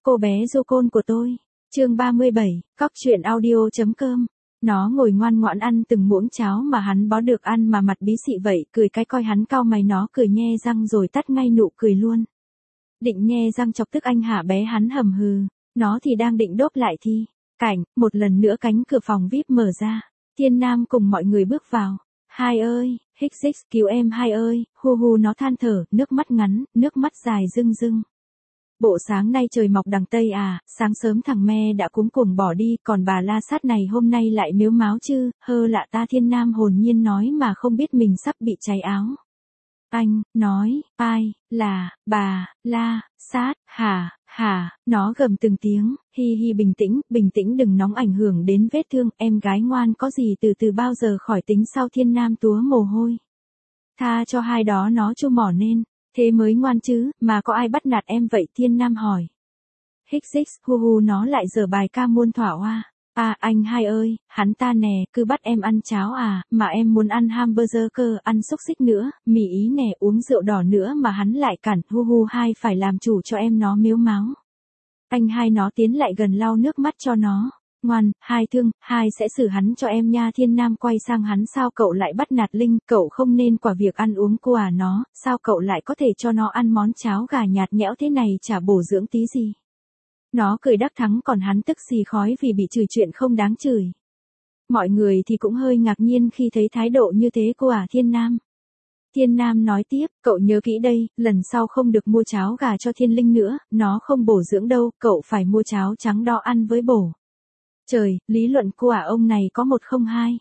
Cô bé du côn của tôi. Chương 37, Cóc truyện audio.com. Nó ngồi ngoan ngoãn ăn từng muỗng cháo mà hắn bó được ăn mà mặt bí xị vậy, cười cái coi hắn cau mày, nó cười nhe răng rồi tắt ngay nụ cười luôn. Định nhe răng chọc tức anh hả bé, hắn hầm hừ, nó thì đang định đốp lại thì, cảnh, một lần nữa cánh cửa phòng VIP mở ra, Thiên Nam cùng mọi người bước vào. Hai ơi, hích xích cứu em hai ơi, hu hu nó than thở, nước mắt ngắn, nước mắt dài rưng rưng. Bộ sáng nay trời mọc đằng Tây à, sáng sớm thằng me đã cuống cuồng bỏ đi, còn bà la sát này hôm nay lại mếu máo chứ, hơ lạ ta. Thiên Nam hồn nhiên nói mà không biết mình sắp bị cháy áo. Anh, nói, ai, là, bà, la, sát, hả, nó gầm từng tiếng, hi hi bình tĩnh đừng nóng ảnh hưởng đến vết thương, em gái ngoan có gì từ từ bao giờ khỏi tính sau. Thiên Nam túa mồ hôi. Tha cho hai đó nó chu mỏ nên. Thế mới ngoan chứ, mà có ai bắt nạt em vậy? Thiên Nam hỏi. Hích xích, hu hu nó lại dở bài ca muôn thỏa hoa. À anh hai ơi, hắn ta nè, cứ bắt em ăn cháo à, mà em muốn ăn hamburger cơ, ăn xúc xích nữa, mì ý nè, uống rượu đỏ nữa mà hắn lại cản, hu hu hai phải làm chủ cho em, nó mếu máo. Anh hai nó tiến lại gần lau nước mắt cho nó. Ngoan, hai thương, hai sẽ xử hắn cho em nha. Thiên Nam quay sang hắn, sao cậu lại bắt nạt Linh, cậu không nên quả việc ăn uống của nó, sao cậu lại có thể cho nó ăn món cháo gà nhạt nhẽo thế này, chả bổ dưỡng tí gì. Nó cười đắc thắng, còn hắn tức xì khói vì bị chửi chuyện không đáng chửi. Mọi người thì cũng hơi ngạc nhiên khi thấy thái độ như thế của Thiên Nam. Thiên Nam nói tiếp, cậu nhớ kỹ đây, lần sau không được mua cháo gà cho Thiên Linh nữa, nó không bổ dưỡng đâu, cậu phải mua cháo trắng đỏ ăn với bổ. Trời, lý luận của ông này có 102.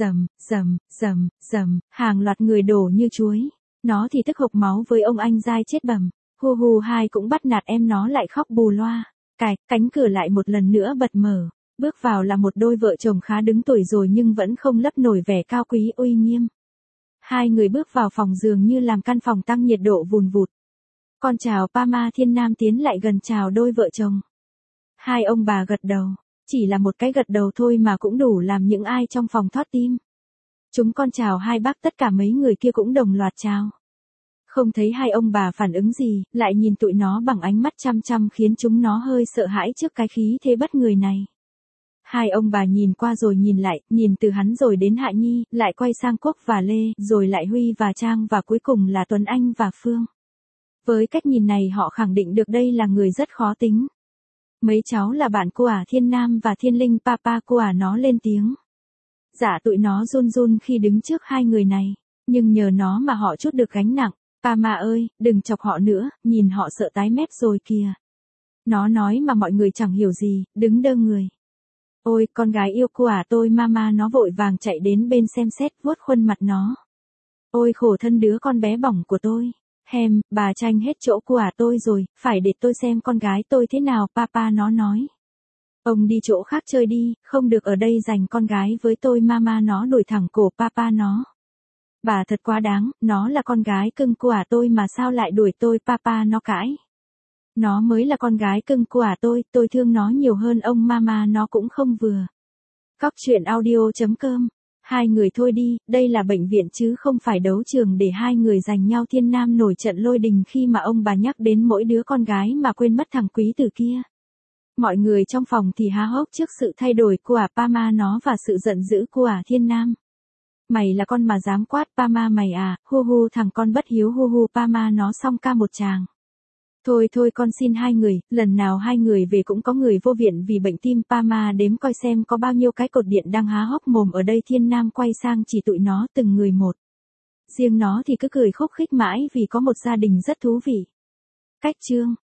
Rầm, hàng loạt người đổ như chuối. Nó thì tức hộc máu với ông anh dai chết bầm. Hu hu hai cũng bắt nạt em, nó lại khóc bù loa. Cánh cửa lại một lần nữa bật mở. Bước vào là một đôi vợ chồng khá đứng tuổi rồi nhưng vẫn không lấp nổi vẻ cao quý uy nghiêm. Hai người bước vào phòng dường như làm căn phòng tăng nhiệt độ vùn vụt. Con chào Pama. Thiên Nam tiến lại gần chào đôi vợ chồng. Hai ông bà gật đầu. Chỉ là một cái gật đầu thôi mà cũng đủ làm những ai trong phòng thót tim. Chúng con chào hai bác, tất cả mấy người kia cũng đồng loạt chào. Không thấy hai ông bà phản ứng gì, lại nhìn tụi nó bằng ánh mắt chăm chăm khiến chúng nó hơi sợ hãi trước cái khí thế bất người này. Hai ông bà nhìn qua rồi nhìn lại, nhìn từ hắn rồi đến Hạ Nhi, lại quay sang Quốc và Lê, rồi lại Huy và Trang và cuối cùng là Tuấn Anh và Phương. Với cách nhìn này họ khẳng định được đây là người rất khó tính. Mấy cháu là bạn của Thiên Nam và Thiên Linh. Papa của nó lên tiếng. Dạ tụi nó run run khi đứng trước hai người này, nhưng nhờ nó mà họ trút được gánh nặng. Pama ơi, đừng chọc họ nữa, nhìn họ sợ tái mét rồi kìa. Nó nói mà mọi người chẳng hiểu gì, đứng đơ người. Ôi, con gái yêu của tôi. Mama nó vội vàng chạy đến bên xem xét, vuốt khuôn mặt nó. Ôi khổ thân đứa con bé bỏng của tôi. Bà tranh hết chỗ của tôi rồi, phải để tôi xem con gái tôi thế nào. Papa nó nói. Ông đi chỗ khác chơi đi, không được ở đây giành con gái với tôi. Mama nó đuổi thẳng cổ Papa nó. Bà thật quá đáng, nó là con gái cưng của tôi mà sao lại đuổi tôi. Papa nó cãi. Nó mới là con gái cưng của tôi thương nó nhiều hơn ông. Mama nó cũng không vừa. Cóc truyện audio.com. Hai người thôi đi, đây là bệnh viện chứ không phải đấu trường để hai người giành nhau. Thiên Nam nổi trận lôi đình khi mà ông bà nhắc đến mỗi đứa con gái mà quên mất thằng quý tử kia. Mọi người trong phòng thì há hốc trước sự thay đổi của Pama nó và sự giận dữ của Thiên Nam. Mày là con mà dám quát Pama mày à, hu hu thằng con bất hiếu. Hu hu Pama nó xong ca một tràng. Thôi con xin hai người, lần nào hai người về cũng có người vô viện vì bệnh tim. Pama đếm coi xem có bao nhiêu cái cột điện đang há hốc mồm ở đây. Thiên Nam quay sang chỉ tụi nó từng người một. Riêng nó thì cứ cười khúc khích mãi vì có một gia đình rất thú vị. Cách chương